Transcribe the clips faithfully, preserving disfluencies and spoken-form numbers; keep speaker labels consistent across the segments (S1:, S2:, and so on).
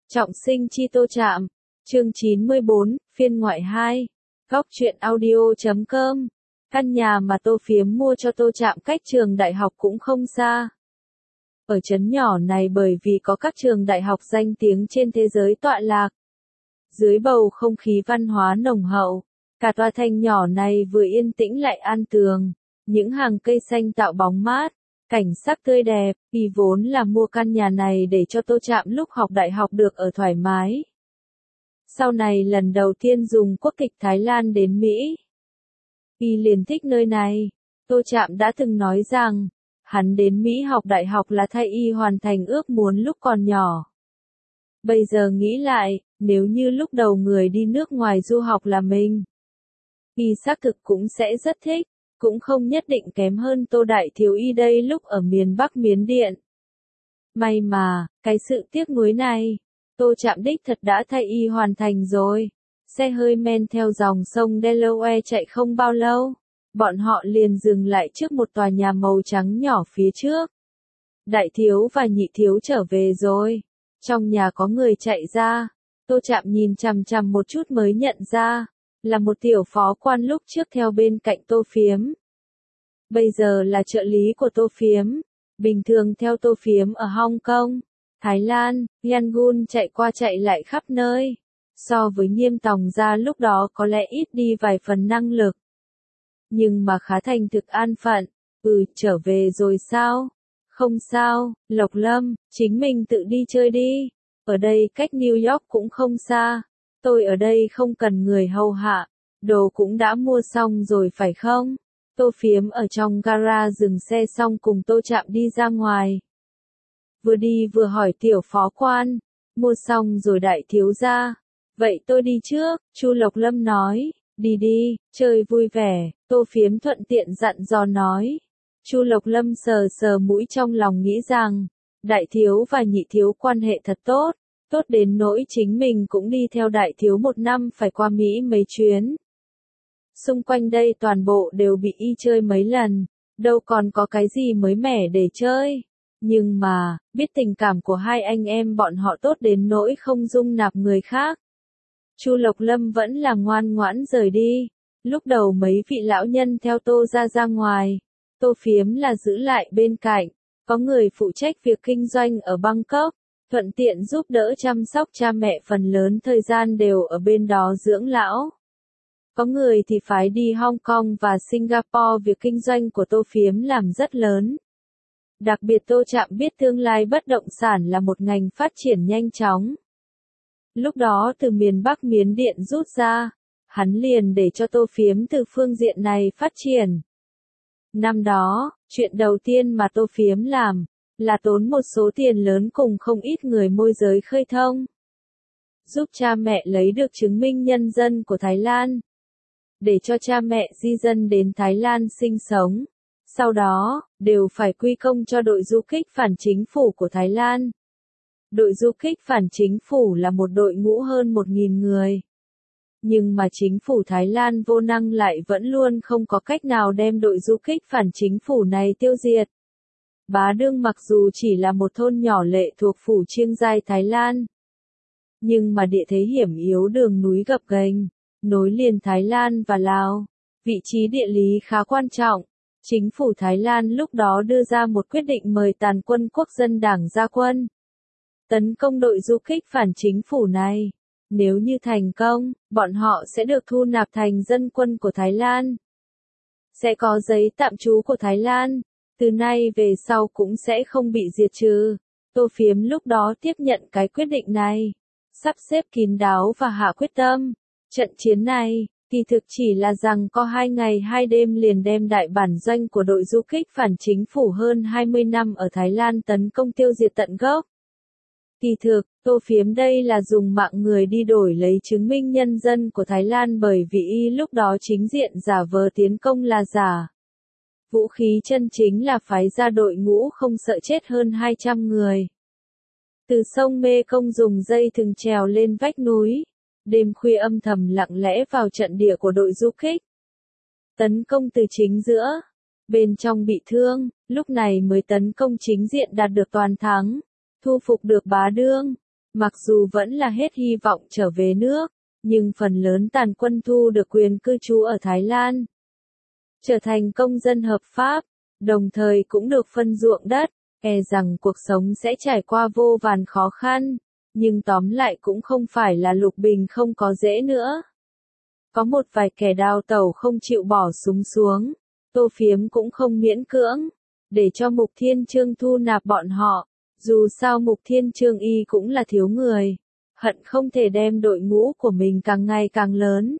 S1: Trọng sinh chi Tô Trạm, chương chín mươi bốn, phiên ngoại hai, góc truyện audio chấm com. Căn nhà mà Tô Phiếm mua cho Tô Trạm cách trường đại học cũng không xa. Ở trấn nhỏ này bởi vì có các trường đại học danh tiếng trên thế giới tọa lạc. Dưới bầu không khí văn hóa nồng hậu, cả tòa thành nhỏ này vừa yên tĩnh lại an tường, những hàng cây xanh tạo bóng mát, cảnh sắc tươi đẹp, y vốn là mua căn nhà này để cho Tô Trạm lúc học đại học được ở thoải mái. Sau này lần đầu tiên dùng quốc tịch Thái Lan đến Mỹ, y liền thích nơi này. Tô Trạm đã từng nói rằng, hắn đến Mỹ học đại học là thay y hoàn thành ước muốn lúc còn nhỏ. Bây giờ nghĩ lại, nếu như lúc đầu người đi nước ngoài du học là mình, y xác thực cũng sẽ rất thích, cũng không nhất định kém hơn Tô Đại Thiếu y đây lúc ở miền Bắc Miến Điện. May mà, cái sự tiếc nuối này, Tô Trạm đích thật đã thay y hoàn thành rồi. Xe hơi men theo dòng sông Delaware chạy không bao lâu, bọn họ liền dừng lại trước một tòa nhà màu trắng nhỏ phía trước. Đại Thiếu và Nhị Thiếu trở về rồi. Trong nhà có người chạy ra, Tô Trạm nhìn chằm chằm một chút mới nhận ra, là một tiểu phó quan lúc trước theo bên cạnh Tô Phiếm. Bây giờ là trợ lý của Tô Phiếm, bình thường theo Tô Phiếm ở Hong Kong, Thái Lan, Yangon chạy qua chạy lại khắp nơi. So với Nghiêm Tòng gia lúc đó có lẽ ít đi vài phần năng lực. Nhưng mà khá thành thực an phận, ừ trở về rồi sao? Không sao, Lộc Lâm, chính mình tự đi chơi đi. Ở đây cách New York cũng không xa. Tôi ở đây không cần người hầu hạ. Đồ cũng đã mua xong rồi phải không? Tô Phiếm ở trong gara dừng xe xong cùng Tô Trạm đi ra ngoài. Vừa đi vừa hỏi tiểu phó quan. Mua xong rồi Đại Thiếu gia. Vậy tôi đi trước, Chu Lộc Lâm nói. Đi đi, chơi vui vẻ. Tô Phiếm thuận tiện dặn dò nói. Chu Lộc Lâm sờ sờ mũi trong lòng nghĩ rằng, Đại Thiếu và Nhị Thiếu quan hệ thật tốt, tốt đến nỗi chính mình cũng đi theo Đại Thiếu một năm phải qua Mỹ mấy chuyến. Xung quanh đây toàn bộ đều bị y chơi mấy lần, đâu còn có cái gì mới mẻ để chơi. Nhưng mà, biết tình cảm của hai anh em bọn họ tốt đến nỗi không dung nạp người khác. Chu Lộc Lâm vẫn là ngoan ngoãn rời đi. Lúc đầu mấy vị lão nhân theo Tô ra ra ngoài. Tô Phiếm là giữ lại bên cạnh, có người phụ trách việc kinh doanh ở Bangkok, thuận tiện giúp đỡ chăm sóc cha mẹ phần lớn thời gian đều ở bên đó dưỡng lão. Có người thì phái đi Hong Kong và Singapore, việc kinh doanh của Tô Phiếm làm rất lớn. Đặc biệt Tô Trạm biết tương lai bất động sản là một ngành phát triển nhanh chóng. Lúc đó từ miền Bắc Miến Điện rút ra, hắn liền để cho Tô Phiếm từ phương diện này phát triển. Năm đó, chuyện đầu tiên mà Tô Phiếm làm, là tốn một số tiền lớn cùng không ít người môi giới khơi thông. Giúp cha mẹ lấy được chứng minh nhân dân của Thái Lan. Để cho cha mẹ di dân đến Thái Lan sinh sống. Sau đó, đều phải quy công cho đội du kích phản chính phủ của Thái Lan. Đội du kích phản chính phủ là một đội ngũ hơn một nghìn người. Nhưng mà chính phủ Thái Lan vô năng lại vẫn luôn không có cách nào đem đội du kích phản chính phủ này tiêu diệt. Bá Đương mặc dù chỉ là một thôn nhỏ lệ thuộc phủ Chiêng Giai Thái Lan, nhưng mà địa thế hiểm yếu, đường núi gập ghềnh, nối liền Thái Lan và Lào, vị trí địa lý khá quan trọng. Chính phủ Thái Lan lúc đó đưa ra một quyết định mời Tàn quân Quốc dân Đảng ra quân, tấn công đội du kích phản chính phủ này. Nếu như thành công, bọn họ sẽ được thu nạp thành dân quân của Thái Lan. Sẽ có giấy tạm trú của Thái Lan, từ nay về sau cũng sẽ không bị diệt trừ. Tô Phiếm lúc đó tiếp nhận cái quyết định này, sắp xếp kín đáo và hạ quyết tâm. Trận chiến này, kỳ thực chỉ là rằng có hai ngày hai đêm liền đem đại bản doanh của đội du kích phản chính phủ hơn hai mươi năm ở Thái Lan tấn công tiêu diệt tận gốc. Kỳ thực, Tô Phiếm đây là dùng mạng người đi đổi lấy chứng minh nhân dân của Thái Lan, bởi vì y lúc đó chính diện giả vờ tiến công là giả. Vũ khí chân chính là phái ra đội ngũ không sợ chết hơn hai trăm người. Từ sông Mê Công dùng dây thừng trèo lên vách núi, đêm khuya âm thầm lặng lẽ vào trận địa của đội du kích. Tấn công từ chính giữa, bên trong bị thương, lúc này mới tấn công chính diện đạt được toàn thắng. Thu phục được Bá Đương. Mặc dù vẫn là hết hy vọng trở về nước, nhưng phần lớn tàn quân thu được quyền cư trú ở Thái Lan, trở thành công dân hợp pháp, đồng thời cũng được phân ruộng đất, e rằng cuộc sống sẽ trải qua vô vàn khó khăn, nhưng tóm lại cũng không phải là lục bình không có dễ nữa. Có một vài kẻ đào tẩu không chịu bỏ súng xuống, Tô Phiếm cũng không miễn cưỡng, để cho Mục Thiên Trương thu nạp bọn họ, dù sao Mục Thiên Trương y cũng là thiếu người, hận không thể đem đội ngũ của mình càng ngày càng lớn.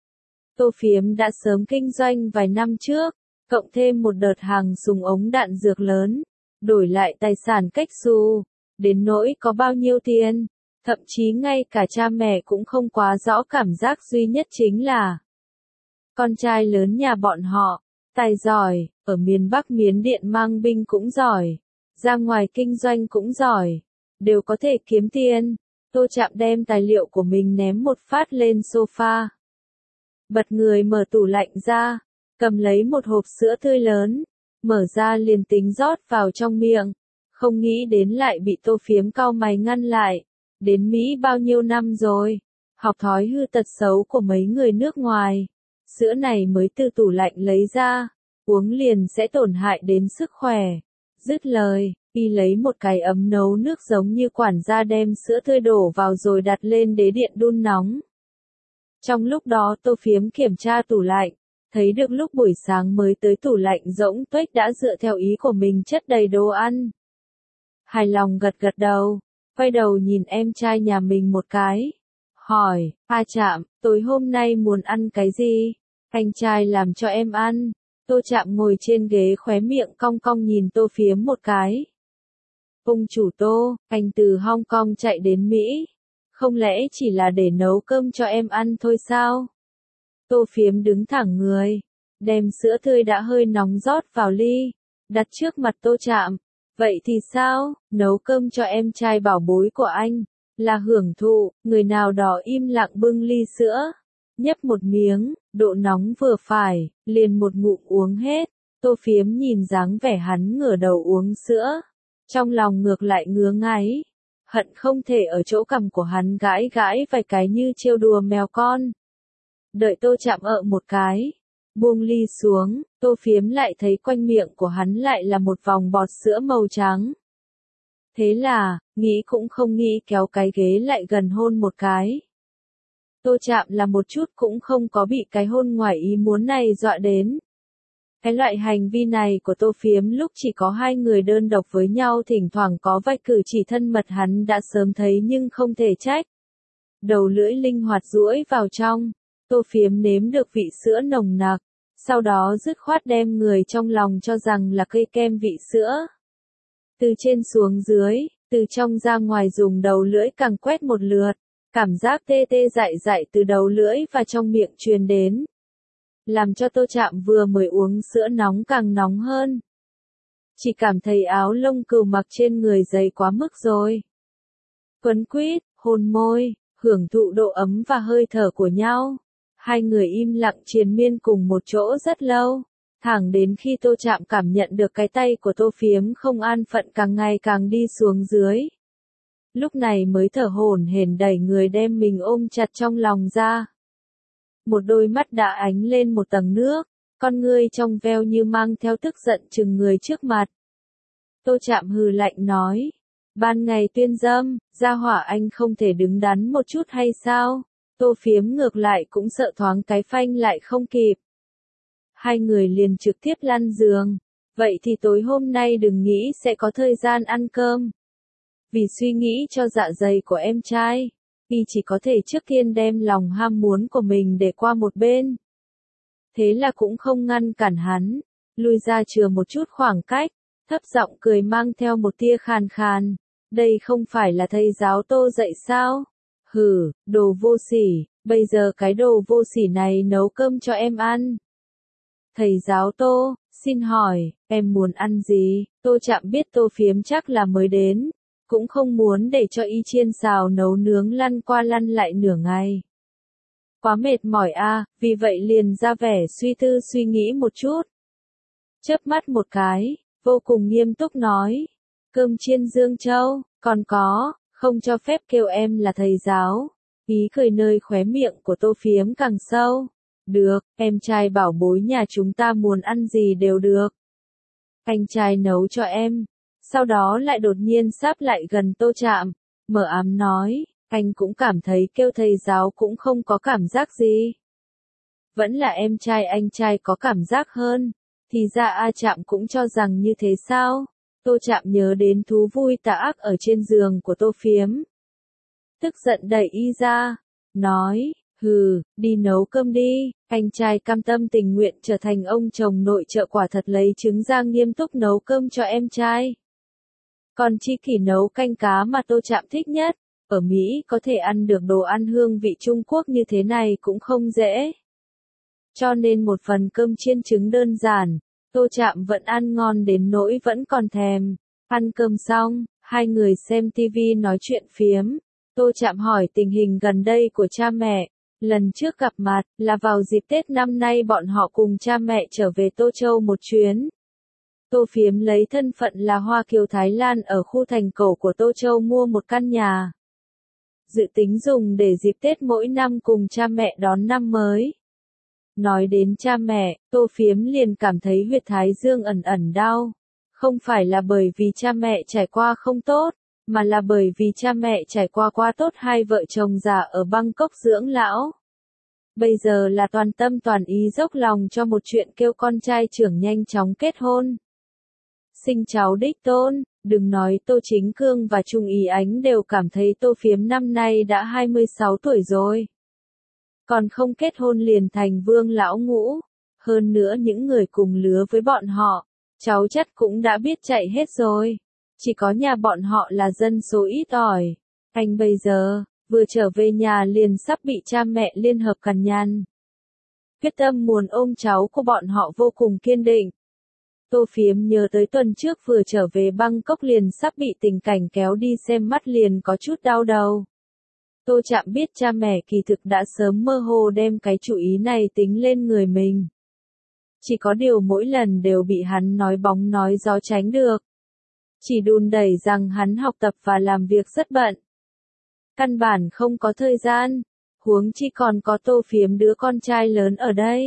S1: Tô Phiếm đã sớm kinh doanh vài năm trước, cộng thêm một đợt hàng súng ống đạn dược lớn, đổi lại tài sản cách xù, đến nỗi có bao nhiêu tiền, thậm chí ngay cả cha mẹ cũng không quá rõ, cảm giác duy nhất chính là con trai lớn nhà bọn họ, tài giỏi, ở miền Bắc Miến Điện mang binh cũng giỏi, ra ngoài kinh doanh cũng giỏi, đều có thể kiếm tiền. Tô Trạm đem tài liệu của mình ném một phát lên sofa. Bật người mở tủ lạnh ra, cầm lấy một hộp sữa tươi lớn, mở ra liền tính rót vào trong miệng, không nghĩ đến lại bị Tô Phiếm cau mày ngăn lại. Đến Mỹ bao nhiêu năm rồi, học thói hư tật xấu của mấy người nước ngoài, sữa này mới từ tủ lạnh lấy ra, uống liền sẽ tổn hại đến sức khỏe. Dứt lời, y lấy một cái ấm nấu nước giống như quản gia đem sữa tươi đổ vào rồi đặt lên đế điện đun nóng. Trong lúc đó Tô Phiếm kiểm tra tủ lạnh, thấy được lúc buổi sáng mới tới tủ lạnh rỗng tuếch đã dựa theo ý của mình chất đầy đồ ăn. Hài lòng gật gật đầu, quay đầu nhìn em trai nhà mình một cái, hỏi, A Trạm, tối hôm nay muốn ăn cái gì? Anh trai làm cho em ăn. Tô Trạm ngồi trên ghế khóe miệng cong cong nhìn Tô Phiếm một cái. Ông chủ Tô, anh từ Hong Kong chạy đến Mỹ, không lẽ chỉ là để nấu cơm cho em ăn thôi sao? Tô Phiếm đứng thẳng người, đem sữa tươi đã hơi nóng rót vào ly, đặt trước mặt Tô Trạm. Vậy thì sao, nấu cơm cho em trai bảo bối của anh, là hưởng thụ. Người nào đó im lặng bưng ly sữa, nhấp một miếng, độ nóng vừa phải, liền một ngụm uống hết. Tô Phiếm nhìn dáng vẻ hắn ngửa đầu uống sữa, trong lòng ngược lại ngứa ngáy, hận không thể ở chỗ cằm của hắn gãi gãi vài cái như trêu đùa mèo con. Đợi Tô Trạm ợ một cái, buông ly xuống, Tô Phiếm lại thấy quanh miệng của hắn lại là một vòng bọt sữa màu trắng. Thế là, nghĩ cũng không nghĩ kéo cái ghế lại gần hôn một cái. Tô Trạm là một chút cũng không có bị cái hôn ngoài ý muốn này dọa đến. Cái loại hành vi này của Tô Phiếm lúc chỉ có hai người đơn độc với nhau thỉnh thoảng có vài cử chỉ thân mật hắn đã sớm thấy nhưng không thể trách. Đầu lưỡi linh hoạt duỗi vào trong, Tô Phiếm nếm được vị sữa nồng nặc, sau đó dứt khoát đem người trong lòng cho rằng là cây kem vị sữa. Từ trên xuống dưới, từ trong ra ngoài dùng đầu lưỡi càng quét một lượt, cảm giác tê tê dại dại từ đầu lưỡi và trong miệng truyền đến, làm cho Tô Trạm vừa mới uống sữa nóng càng nóng hơn. Chỉ cảm thấy áo lông cừu mặc trên người dày quá mức rồi. Quấn quýt, hôn môi, hưởng thụ độ ấm và hơi thở của nhau. Hai người im lặng triền miên cùng một chỗ rất lâu, thẳng đến khi Tô Trạm cảm nhận được cái tay của Tô Phiếm không an phận càng ngày càng đi xuống dưới. Lúc này mới thở hổn hển đẩy người đem mình ôm chặt trong lòng ra. Một đôi mắt đã ánh lên một tầng nước, con ngươi trong veo như mang theo tức giận chừng người trước mặt. Tô Trạm hừ lạnh nói, ban ngày tuyên dâm, gia hỏa anh không thể đứng đắn một chút hay sao? Tô Phiếm ngược lại cũng sợ thoáng cái phanh lại không kịp. Hai người liền trực tiếp lăn giường, vậy thì tối hôm nay đừng nghĩ sẽ có thời gian ăn cơm. Vì suy nghĩ cho dạ dày của em trai, y chỉ có thể trước tiên đem lòng ham muốn của mình để qua một bên. Thế là cũng không ngăn cản hắn, lui ra chừa một chút khoảng cách, thấp giọng cười mang theo một tia khàn khàn. Đây không phải là thầy giáo Tô dạy sao? Hừ, đồ vô sỉ, bây giờ cái đồ vô sỉ này nấu cơm cho em ăn. Thầy giáo Tô, xin hỏi, em muốn ăn gì? Tô Trạm biết Tô Phiếm chắc là mới đến, cũng không muốn để cho y chiên xào nấu nướng lăn qua lăn lại nửa ngày. Quá mệt mỏi a, à, vì vậy liền ra vẻ suy tư suy nghĩ một chút. Chớp mắt một cái, vô cùng nghiêm túc nói, cơm chiên Dương Châu, còn có, Không cho phép kêu em là thầy giáo. Ý cười nơi khóe miệng của Tô Phiếm càng sâu. Được, em trai bảo bối nhà chúng ta muốn ăn gì đều được. Anh trai nấu cho em. Sau đó lại đột nhiên sáp lại gần Tô Trạm, mờ ám nói, anh cũng cảm thấy kêu thầy giáo cũng không có cảm giác gì. Vẫn là em trai anh trai có cảm giác hơn. Thì ra A Trạm cũng cho rằng như thế sao? Tô Trạm nhớ đến thú vui tà ác ở trên giường của Tô Phiếm. Tức giận đẩy y ra, nói, hừ, đi nấu cơm đi. Anh trai cam tâm tình nguyện trở thành ông chồng nội trợ quả thật lấy trứng ra nghiêm túc nấu cơm cho em trai. Còn Chi Kỷ nấu canh cá mà Tô Trạm thích nhất. Ở Mỹ có thể ăn được đồ ăn hương vị Trung Quốc như thế này cũng không dễ. Cho nên một phần cơm chiên trứng đơn giản, Tô Trạm vẫn ăn ngon đến nỗi vẫn còn thèm. Ăn cơm xong, hai người xem tivi nói chuyện phiếm. Tô Trạm hỏi tình hình gần đây của cha mẹ. Lần trước gặp mặt là vào dịp Tết năm nay bọn họ cùng cha mẹ trở về Tô Châu một chuyến. Tô Phiếm lấy thân phận là Hoa Kiều Thái Lan ở khu thành cổ của Tô Châu mua một căn nhà. Dự tính dùng để dịp Tết mỗi năm cùng cha mẹ đón năm mới. Nói đến cha mẹ, Tô Phiếm liền cảm thấy huyệt thái dương ẩn ẩn đau. Không phải là bởi vì cha mẹ trải qua không tốt, mà là bởi vì cha mẹ trải qua quá tốt hai vợ chồng già ở Bangkok dưỡng lão. Bây giờ là toàn tâm toàn ý dốc lòng cho một chuyện kêu con trai trưởng nhanh chóng kết hôn. Sinh cháu đích tôn, đừng nói Tô Chính Cương và Trung Ý Ánh đều cảm thấy Tô Phiếm năm nay đã hai mươi sáu tuổi rồi. Còn không kết hôn liền thành vương lão ngũ. Hơn nữa những người cùng lứa với bọn họ, cháu chắc cũng đã biết chạy hết rồi. Chỉ có nhà bọn họ là dân số ít ỏi. Anh bây giờ, vừa trở về nhà liền sắp bị cha mẹ liên hợp cằn nhằn. Quyết tâm muốn ôm cháu của bọn họ vô cùng kiên định. Tô Phiếm nhớ tới tuần trước vừa trở về Bangkok liền sắp bị tình cảnh kéo đi xem mắt liền có chút đau đầu. Tô Trạm biết cha mẹ kỳ thực đã sớm mơ hồ đem cái chủ ý này tính lên người mình. Chỉ có điều mỗi lần đều bị hắn nói bóng nói gió tránh được. Chỉ đùn đẩy rằng hắn học tập và làm việc rất bận. Căn bản không có thời gian, huống chi còn có Tô Phiếm đứa con trai lớn ở đây.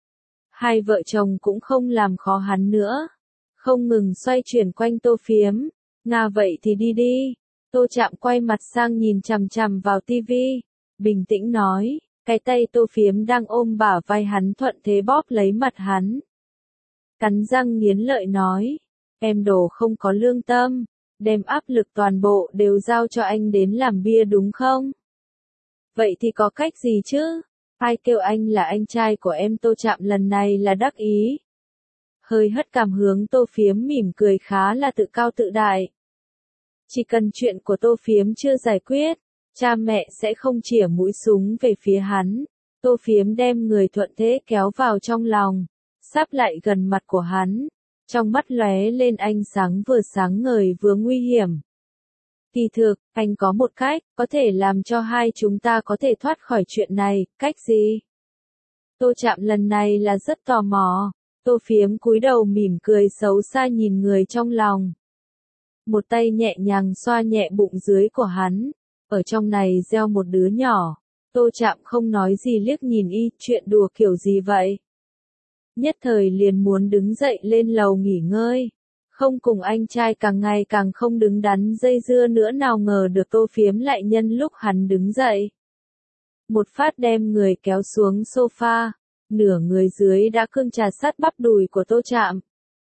S1: Hai vợ chồng cũng không làm khó hắn nữa. Không ngừng xoay chuyển quanh Tô Phiếm. Nga vậy thì đi đi. Tô Trạm quay mặt sang nhìn chằm chằm vào tivi. Bình tĩnh nói. Cái tay Tô Phiếm đang ôm bả vai hắn thuận thế bóp lấy mặt hắn. Cắn răng nghiến lợi nói. Em đồ không có lương tâm. Đem áp lực toàn bộ đều giao cho anh đến làm bia đúng không? Vậy thì có cách gì chứ? Ai kêu anh là anh trai của em? Tô Trạm lần này là đắc ý. Hơi hất cằm hướng Tô Phiếm mỉm cười khá là tự cao tự đại. Chỉ cần chuyện của Tô Phiếm chưa giải quyết, cha mẹ sẽ không chĩa mũi súng về phía hắn. Tô Phiếm đem người thuận thế kéo vào trong lòng, sáp lại gần mặt của hắn. Trong mắt lóe lên ánh sáng vừa sáng ngời vừa nguy hiểm. Kỳ thực, anh có một cách, có thể làm cho hai chúng ta có thể thoát khỏi chuyện này, cách gì? Tô Trạm lần này là rất tò mò. Tô Phiếm cúi đầu mỉm cười xấu xa nhìn người trong lòng. Một tay nhẹ nhàng xoa nhẹ bụng dưới của hắn. Ở trong này gieo một đứa nhỏ. Tô Trạm không nói gì liếc nhìn y, chuyện đùa kiểu gì vậy? Nhất thời liền muốn đứng dậy lên lầu nghỉ ngơi. Không cùng anh trai càng ngày càng không đứng đắn dây dưa nữa, nào ngờ được Tô Phiếm lại nhân lúc hắn đứng dậy. Một phát đem người kéo xuống sofa, nửa người dưới đã cương trà sát bắp đùi của Tô Trạm.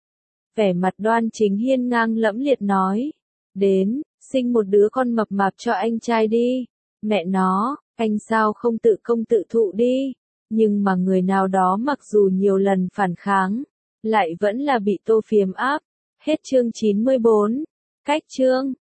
S1: Vẻ mặt đoan chính hiên ngang lẫm liệt nói, đến, sinh một đứa con mập mạp cho anh trai đi. Mẹ nó, anh sao không tự công tự thụ đi. Nhưng mà người nào đó mặc dù nhiều lần phản kháng, lại vẫn là bị Tô Phiếm áp. Hết chương chín mươi bốn. Cách chương